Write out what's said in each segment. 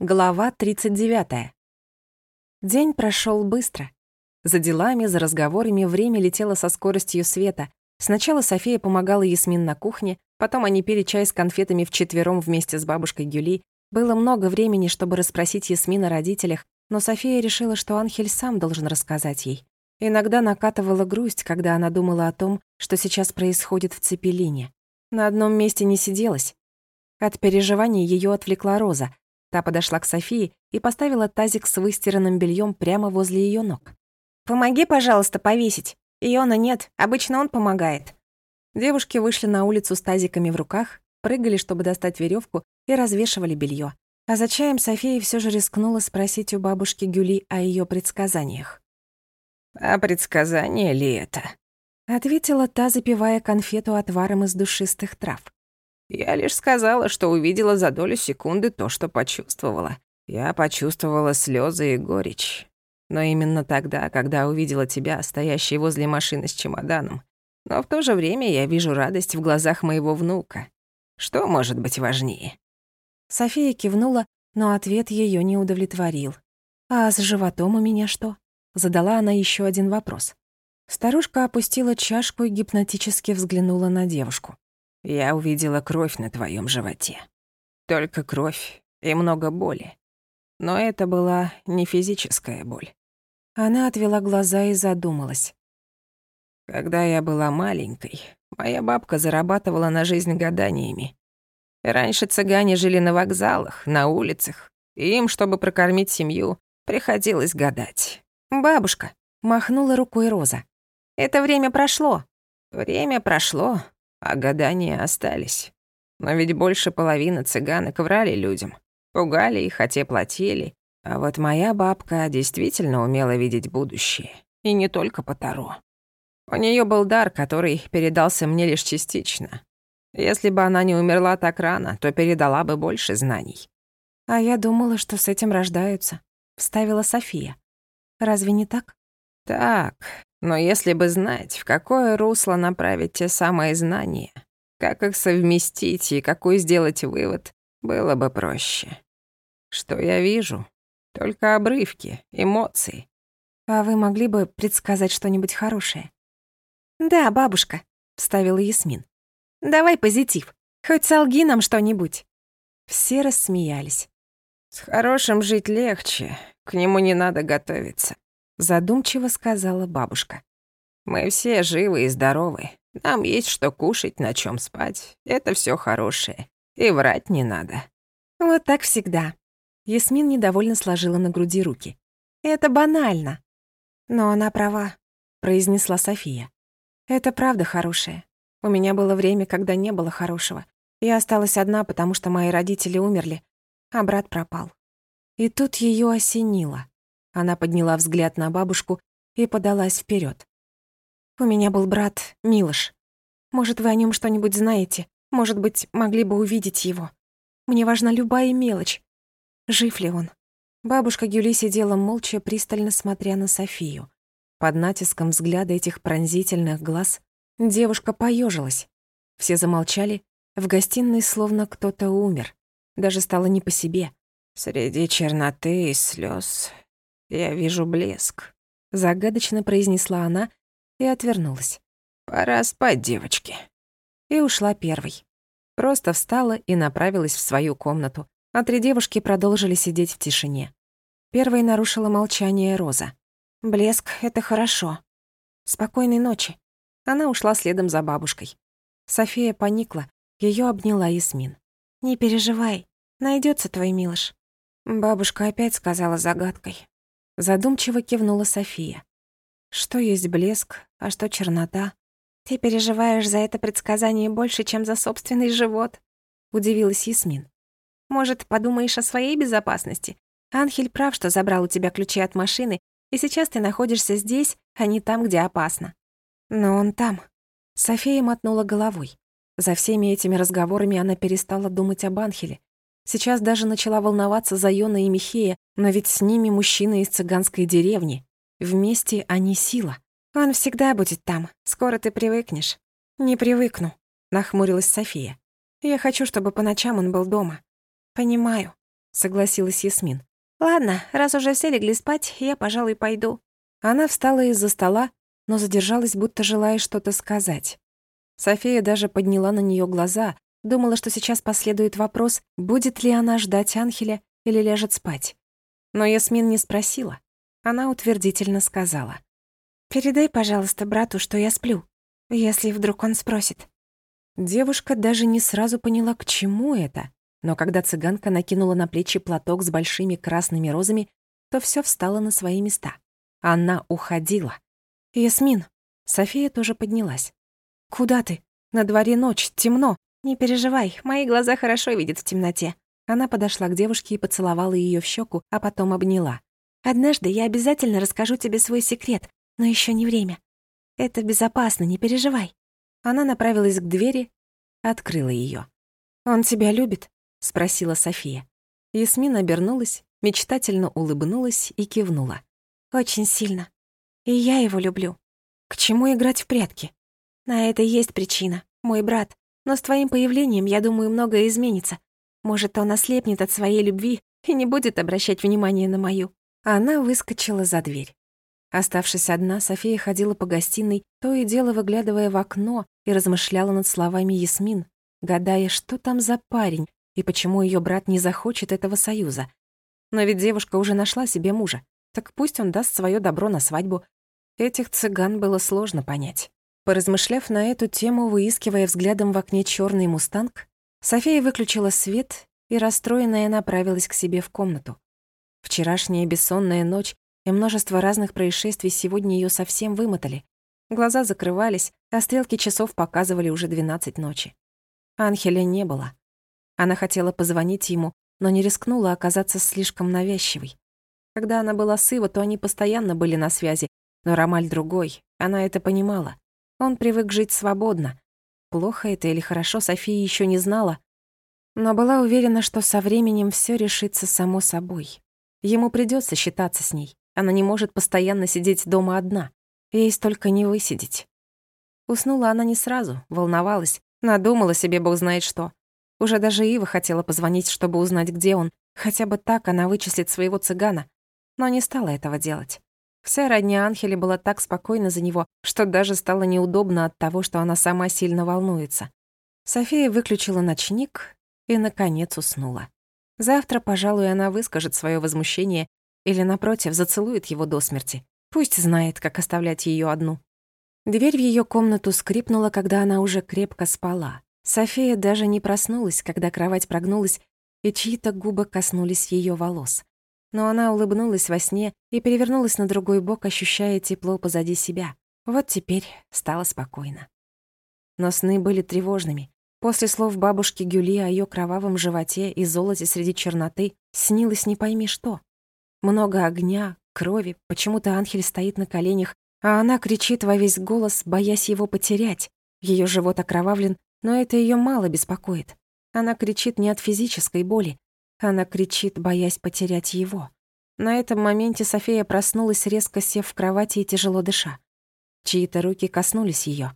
Глава 39. День прошел быстро. За делами, за разговорами время летело со скоростью света. Сначала София помогала Ясмин на кухне, потом они пили чай с конфетами вчетвером вместе с бабушкой Гюли. Было много времени, чтобы расспросить Ясмин о родителях, но София решила, что Анхель сам должен рассказать ей. Иногда накатывала грусть, когда она думала о том, что сейчас происходит в Цепелине. На одном месте не сиделась. От переживаний ее отвлекла Роза. Та подошла к Софии и поставила тазик с выстиранным бельем прямо возле ее ног. «Помоги, пожалуйста, повесить. Иона нет, обычно он помогает». Девушки вышли на улицу с тазиками в руках, прыгали, чтобы достать веревку, и развешивали белье. А за чаем София все же рискнула спросить у бабушки Гюли о ее предсказаниях. «А предсказание ли это?» — ответила та, запивая конфету отваром из душистых трав. «Я лишь сказала, что увидела за долю секунды то, что почувствовала. Я почувствовала слезы и горечь. Но именно тогда, когда увидела тебя, стоящей возле машины с чемоданом. Но в то же время я вижу радость в глазах моего внука. Что может быть важнее?» София кивнула, но ответ ее не удовлетворил. «А с животом у меня что?» Задала она еще один вопрос. Старушка опустила чашку и гипнотически взглянула на девушку. «Я увидела кровь на твоем животе. Только кровь и много боли. Но это была не физическая боль». Она отвела глаза и задумалась. «Когда я была маленькой, моя бабка зарабатывала на жизнь гаданиями. Раньше цыгане жили на вокзалах, на улицах, и им, чтобы прокормить семью, приходилось гадать». «Бабушка», — махнула рукой Роза. «Это время прошло». «Время прошло, а гадания остались. Но ведь больше половины цыганок врали людям, пугали их, а те платили. А вот моя бабка действительно умела видеть будущее, и не только по Таро. У нее был дар, который передался мне лишь частично. Если бы она не умерла так рано, то передала бы больше знаний». «А я думала, что с этим рождаются», — вставила София. «Разве не так?» «Так, но если бы знать, в какое русло направить те самые знания, как их совместить и какой сделать вывод, было бы проще. Что я вижу? Только обрывки, эмоции». «А вы могли бы предсказать что-нибудь хорошее?» «Да, бабушка», — вставила Ясмин. «Давай позитив. Хоть солги нам что-нибудь». Все рассмеялись. «С хорошим жить легче, к нему не надо готовиться», — задумчиво сказала бабушка. «Мы все живы и здоровы. Нам есть что кушать, на чем спать. Это все хорошее. И врать не надо». «Вот так всегда». Ясмин недовольно сложила на груди руки. «Это банально». «Но она права», — произнесла София. «Это правда хорошее. У меня было время, когда не было хорошего. Я осталась одна, потому что мои родители умерли, а брат пропал». И тут ее осенило. Она подняла взгляд на бабушку и подалась вперед. «У меня был брат Милош. Может, вы о нем что-нибудь знаете? Может быть, могли бы увидеть его? Мне важна любая мелочь. Жив ли он?» Бабушка Гюли сидела молча, пристально смотря на Софию. Под натиском взгляда этих пронзительных глаз девушка поежилась. Все замолчали, в гостиной словно кто-то умер. Даже стало не по себе. «Среди черноты и слез я вижу блеск», — загадочно произнесла она и отвернулась. «Пора спать, девочки». И ушла первой. Просто встала и направилась в свою комнату, а три девушки продолжили сидеть в тишине. Первой нарушила молчание Роза. «Блеск — это хорошо. Спокойной ночи». Она ушла следом за бабушкой. София поникла, ее обняла Ясмин. «Не переживай, найдется твой Милош». Бабушка опять сказала загадкой. Задумчиво кивнула София. «Что есть блеск, а что чернота?» «Ты переживаешь за это предсказание больше, чем за собственный живот», — удивилась Ясмин. «Может, подумаешь о своей безопасности? Анхель прав, что забрал у тебя ключи от машины, и сейчас ты находишься здесь, а не там, где опасно». «Но он там». София мотнула головой. За всеми этими разговорами она перестала думать об Анхеле. Сейчас даже начала волноваться за Йона и Михея, но ведь с ними мужчина из цыганской деревни. Вместе они сила. «Он всегда будет там. Скоро ты привыкнешь». «Не привыкну», — нахмурилась София. «Я хочу, чтобы по ночам он был дома». «Понимаю». согласилась Ясмин. «Ладно, раз уже все легли спать, я, пожалуй, пойду». Она встала из-за стола, но задержалась, будто желая что-то сказать. София даже подняла на нее глаза, думала, что сейчас последует вопрос, будет ли она ждать Анхеля или ляжет спать. Но Ясмин не спросила. Она утвердительно сказала. «Передай, пожалуйста, брату, что я сплю, если вдруг он спросит». Девушка даже не сразу поняла, к чему это, но когда цыганка накинула на плечи платок с большими красными розами, то все встало на свои места. Она уходила. «Ясмин!» София тоже поднялась. «Куда ты? На дворе ночь, темно». «Не переживай, мои глаза хорошо видят в темноте». Она подошла к девушке и поцеловала ее в щеку, а потом обняла. «Однажды я обязательно расскажу тебе свой секрет, но еще не время. Это безопасно, не переживай». Она направилась к двери, открыла ее. «Он тебя любит?» — спросила София. Ясмин обернулась, мечтательно улыбнулась и кивнула. «Очень сильно. И я его люблю». «К чему играть в прятки?» «На это есть причина, мой брат. Но с твоим появлением, я думаю, многое изменится. Может, он ослепнет от своей любви и не будет обращать внимания на мою». Она выскочила за дверь. Оставшись одна, София ходила по гостиной, то и дело выглядывая в окно и размышляла над словами Ясмин, гадая, что там за парень и почему ее брат не захочет этого союза. Но ведь девушка уже нашла себе мужа, так пусть он даст свое добро на свадьбу. Этих цыган было сложно понять. Поразмышляв на эту тему, выискивая взглядом в окне черный мустанг, София выключила свет и, расстроенная, направилась к себе в комнату. Вчерашняя бессонная ночь и множество разных происшествий сегодня ее совсем вымотали. Глаза закрывались, а стрелки часов показывали уже 12 ночи. Анхеля не было. Она хотела позвонить ему, но не рискнула оказаться слишком навязчивой. Когда она была с Иво, то они постоянно были на связи, но Ромаль другой, она это понимала. Он привык жить свободно. Плохо это или хорошо, София еще не знала, но была уверена, что со временем все решится само собой. Ему придется считаться с ней. Она не может постоянно сидеть дома одна. Ей столько не высидеть. Уснула она не сразу, волновалась, надумала себе бог знает что. Уже даже Ива хотела позвонить, чтобы узнать, где он. Хотя бы так она вычислит своего цыгана. Но не стала этого делать. Вся родня Анхеля была так спокойна за него, что даже стало неудобно от того, что она сама сильно волнуется. София выключила ночник и, наконец, уснула. Завтра, пожалуй, она выскажет свое возмущение или, напротив, зацелует его до смерти. Пусть знает, как оставлять ее одну. Дверь в ее комнату скрипнула, когда она уже крепко спала. София даже не проснулась, когда кровать прогнулась, и чьи-то губы коснулись ее волос. Но она улыбнулась во сне и перевернулась на другой бок, ощущая тепло позади себя. Вот теперь стало спокойно. Но сны были тревожными. После слов бабушки Гюли о ее кровавом животе и золоте среди черноты снилось не пойми что. Много огня, крови, почему-то Анхель стоит на коленях, а она кричит во весь голос, боясь его потерять. Ее живот окровавлен, но это ее мало беспокоит. Она кричит не от физической боли, она кричит, боясь потерять его. На этом моменте София проснулась, резко сев в кровати и тяжело дыша. Чьи-то руки коснулись ее.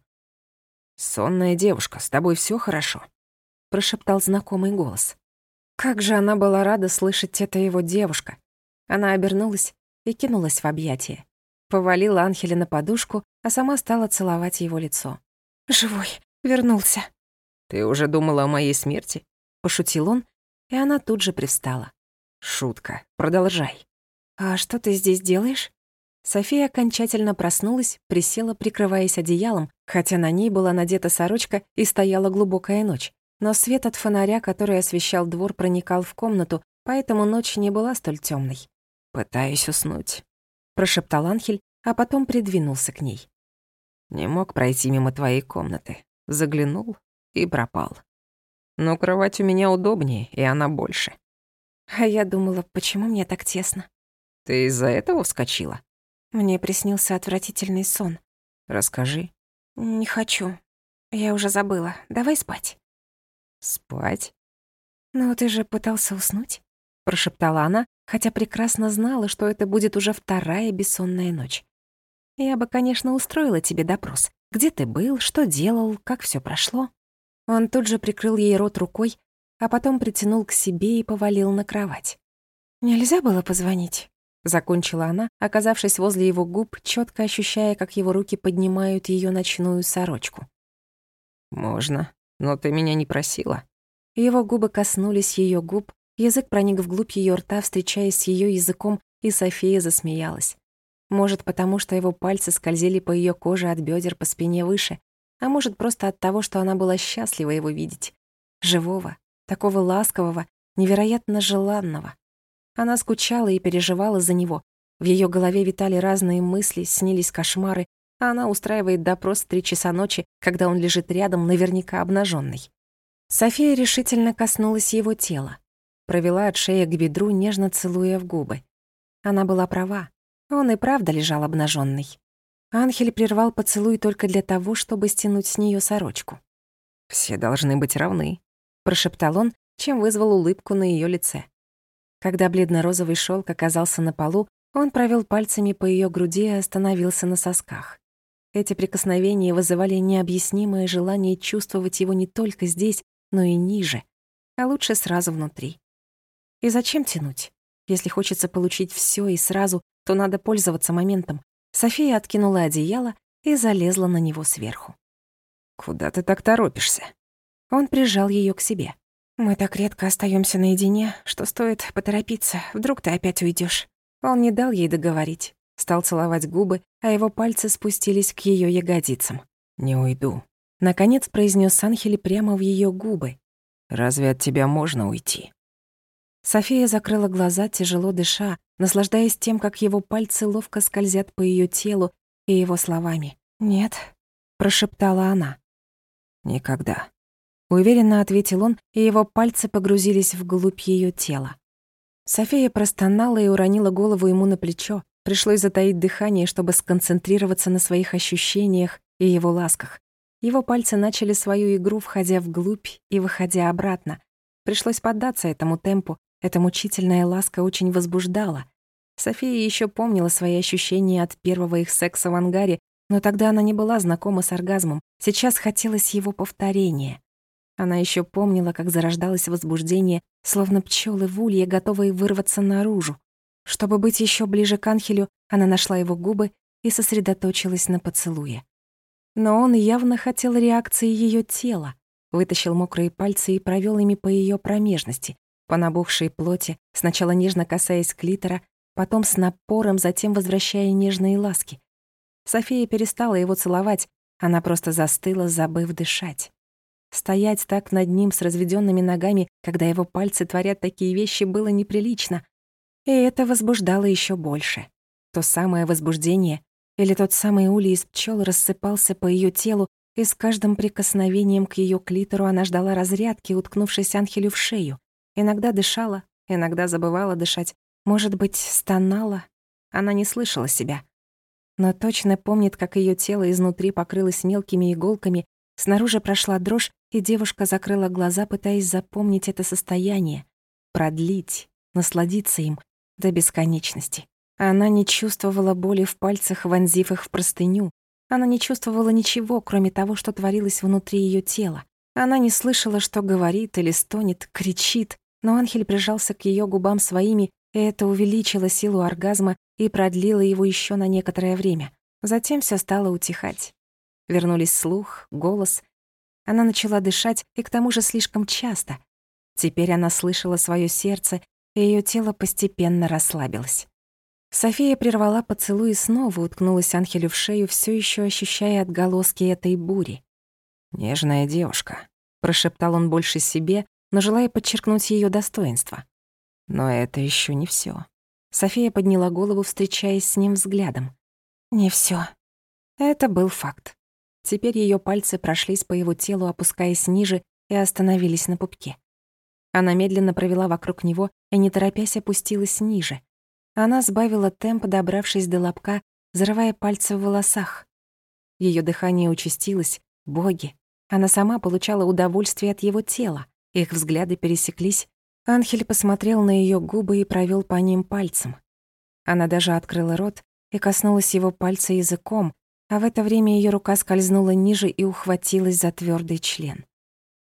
«Сонная девушка, с тобой все хорошо?» — прошептал знакомый голос. Как же она была рада слышать это его девушка. Она обернулась и кинулась в объятия. Повалила Анхеля на подушку, а сама стала целовать его лицо. «Живой, вернулся». «Ты уже думала о моей смерти?» — пошутил он, и она тут же привстала. «Шутка, продолжай». «А что ты здесь делаешь?» София окончательно проснулась, присела, прикрываясь одеялом, хотя на ней была надета сорочка и стояла глубокая ночь. Но свет от фонаря, который освещал двор, проникал в комнату, поэтому ночь не была столь темной. «Пытаюсь уснуть», — прошептал Анхель, а потом придвинулся к ней. «Не мог пройти мимо твоей комнаты. Заглянул и пропал. Но кровать у меня удобнее, и она больше». А я думала, почему мне так тесно? «Ты из-за этого вскочила?» Мне приснился отвратительный сон. «Расскажи». «Не хочу. Я уже забыла. Давай спать». «Спать?» «Ну, ты же пытался уснуть?» Прошептала она, хотя прекрасно знала, что это будет уже вторая бессонная ночь. «Я бы, конечно, устроила тебе допрос. Где ты был, что делал, как все прошло?» Он тут же прикрыл ей рот рукой, а потом притянул к себе и повалил на кровать. «Нельзя было позвонить?» Закончила она, оказавшись возле его губ, чётко ощущая, как его руки поднимают её ночную сорочку. «Можно, но ты меня не просила». Его губы коснулись её губ, язык проник вглубь её рта, встречаясь с её языком, и София засмеялась. Может, потому что его пальцы скользили по её коже от бёдер по спине выше, а может, просто от того, что она была счастлива его видеть. Живого, такого ласкового, невероятно желанного. Она скучала и переживала за него. В её голове витали разные мысли, снились кошмары, а она устраивает допрос в 3 часа ночи, когда он лежит рядом, наверняка обнажённый. София решительно коснулась его тела, провела от шеи к бедру, нежно целуя в губы. Она была права. Он и правда лежал обнажённый. Анхель прервал поцелуй только для того, чтобы стянуть с неё сорочку. «Все должны быть равны», — прошептал он, чем вызвал улыбку на её лице. Когда бледно-розовый шёлк оказался на полу, он провёл пальцами по её груди и остановился на сосках. Эти прикосновения вызывали необъяснимое желание чувствовать его не только здесь, но и ниже, а лучше сразу внутри. И зачем тянуть? Если хочется получить всё и сразу, то надо пользоваться моментом. София откинула одеяло и залезла на него сверху. «Куда ты так торопишься?» Он прижал её к себе. «Мы так редко остаёмся наедине, что стоит поторопиться, вдруг ты опять уйдёшь». Он не дал ей договорить, стал целовать губы, а его пальцы спустились к её ягодицам. «Не уйду», — наконец произнёс Анхель прямо в её губы. «Разве от тебя можно уйти?» София закрыла глаза, тяжело дыша, наслаждаясь тем, как его пальцы ловко скользят по её телу и его словами. «Нет», — прошептала она. «Никогда», — уверенно ответил он, и его пальцы погрузились вглубь её тела. София простонала и уронила голову ему на плечо. Пришлось затаить дыхание, чтобы сконцентрироваться на своих ощущениях и его ласках. Его пальцы начали свою игру, входя вглубь и выходя обратно. Пришлось поддаться этому темпу. Эта мучительная ласка очень возбуждала. София ещё помнила свои ощущения от первого их секса в ангаре, но тогда она не была знакома с оргазмом. Сейчас хотелось его повторения. Она ещё помнила, как зарождалось возбуждение, словно пчёлы в улье, готовые вырваться наружу. Чтобы быть ещё ближе к Анхелю, она нашла его губы и сосредоточилась на поцелуе. Но он явно хотел реакции её тела. Вытащил мокрые пальцы и провёл ими по её промежности, по набухшей плоти, сначала нежно касаясь клитора, потом с напором, затем возвращая нежные ласки. София перестала его целовать, она просто застыла, забыв дышать. Стоять так над ним с разведёнными ногами, когда его пальцы творят такие вещи, было неприлично. И это возбуждало ещё больше. То самое возбуждение или тот самый улей из пчёл рассыпался по её телу, и с каждым прикосновением к её клитору она ждала разрядки, уткнувшись Анхелю в шею. Иногда дышала, иногда забывала дышать, может быть, стонала. Она не слышала себя. Но точно помнит, как её тело изнутри покрылось мелкими иголками, снаружи прошла дрожь, и девушка закрыла глаза, пытаясь запомнить это состояние, продлить, насладиться им до бесконечности. Она не чувствовала боли в пальцах, вонзив их в простыню. Она не чувствовала ничего, кроме того, что творилось внутри её тела. Она не слышала, что говорит или стонет, кричит, но Анхель прижался к её губам своими, и это увеличило силу оргазма и продлило его ещё на некоторое время. Затем всё стало утихать. Вернулись слух, голос. Она начала дышать, и к тому же слишком часто. Теперь она слышала своё сердце, и её тело постепенно расслабилось. София прервала поцелуй и снова уткнулась Анхелю в шею, всё ещё ощущая отголоски этой бури. «Нежная девушка», — прошептал он больше себе, но желая подчеркнуть её достоинство. «Но это ещё не всё». София подняла голову, встречаясь с ним взглядом. «Не всё». Это был факт. Теперь её пальцы прошлись по его телу, опускаясь ниже, и остановились на пупке. Она медленно провела вокруг него и, не торопясь, опустилась ниже. Она сбавила темп, добравшись до лобка, зарывая пальцы в волосах. Её дыхание участилось. Боги! Она сама получала удовольствие от его тела. Их взгляды пересеклись. Анхель посмотрел на её губы и провёл по ним пальцем. Она даже открыла рот и коснулась его пальца языком, а в это время её рука скользнула ниже и ухватилась за твёрдый член.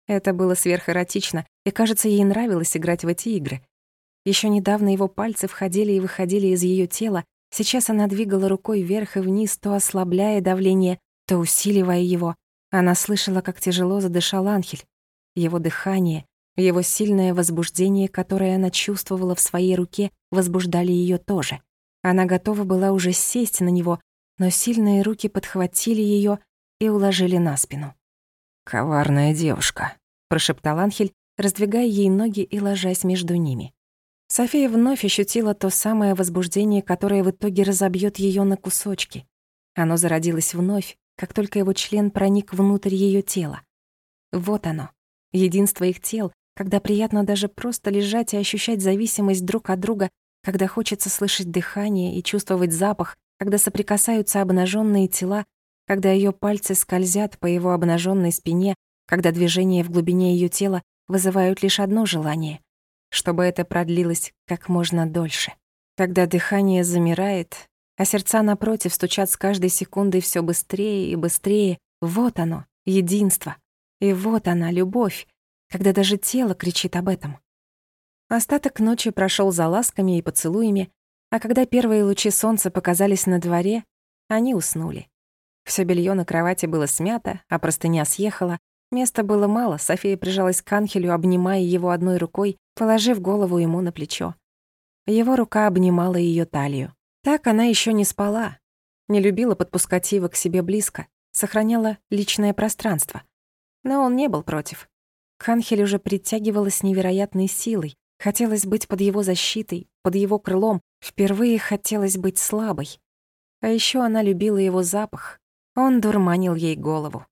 Это было сверхэротично, и, кажется, ей нравилось играть в эти игры. Еще недавно его пальцы входили и выходили из ее тела, сейчас она двигала рукой вверх и вниз, то ослабляя давление, то усиливая его. Она слышала, как тяжело задышал Анхель. Его дыхание, его сильное возбуждение, которое она чувствовала в своей руке, возбуждали ее тоже. Она готова была уже сесть на него, но сильные руки подхватили ее и уложили на спину. «Коварная девушка», — прошептал Анхель, раздвигая ей ноги и ложась между ними. София вновь ощутила то самое возбуждение, которое в итоге разобьёт её на кусочки. Оно зародилось вновь, как только его член проник внутрь её тела. Вот оно, единство их тел, когда приятно даже просто лежать и ощущать зависимость друг от друга, когда хочется слышать дыхание и чувствовать запах, когда соприкасаются обнажённые тела, когда её пальцы скользят по его обнажённой спине, когда движения в глубине её тела вызывают лишь одно желание — чтобы это продлилось как можно дольше. Когда дыхание замирает, а сердца напротив стучат с каждой секундой всё быстрее и быстрее, вот оно, единство. И вот она, любовь, когда даже тело кричит об этом. Остаток ночи прошёл за ласками и поцелуями, а когда первые лучи солнца показались на дворе, они уснули. Всё бельё на кровати было смято, а простыня съехала. Места было мало, София прижалась к Анхелю, обнимая его одной рукой, положив голову ему на плечо. Его рука обнимала её талию. Так она ещё не спала. Не любила подпускать его к себе близко, сохраняла личное пространство. Но он не был против. К Анхелю уже притягивала с невероятной силой. Хотелось быть под его защитой, под его крылом. Впервые хотелось быть слабой. А ещё она любила его запах. Он дурманил ей голову.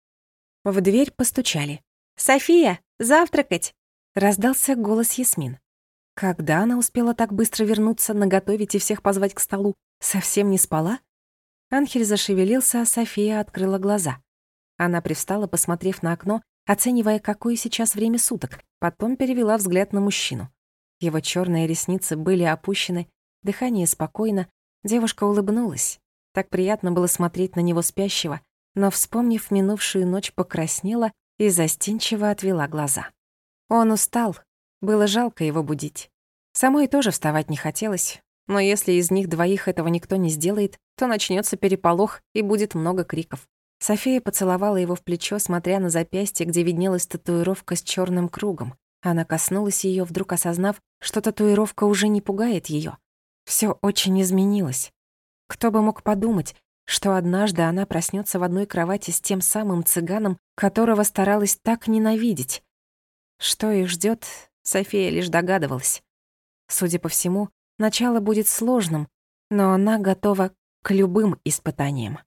В дверь постучали. «София, завтракать!» Раздался голос Ясмин. Когда она успела так быстро вернуться, наготовить и всех позвать к столу? Совсем не спала? Анхель зашевелился, а София открыла глаза. Она привстала, посмотрев на окно, оценивая, какое сейчас время суток, потом перевела взгляд на мужчину. Его чёрные ресницы были опущены, дыхание спокойно, девушка улыбнулась. Так приятно было смотреть на него спящего, но, вспомнив минувшую ночь, покраснела и застенчиво отвела глаза. Он устал, было жалко его будить. Самой тоже вставать не хотелось, но если из них двоих этого никто не сделает, то начнётся переполох и будет много криков. София поцеловала его в плечо, смотря на запястье, где виднелась татуировка с чёрным кругом. Она коснулась её, вдруг осознав, что татуировка уже не пугает её. Всё очень изменилось. Кто бы мог подумать, что однажды она проснётся в одной кровати с тем самым цыганом, которого старалась так ненавидеть. Что их ждёт, София лишь догадывалась. Судя по всему, начало будет сложным, но она готова к любым испытаниям.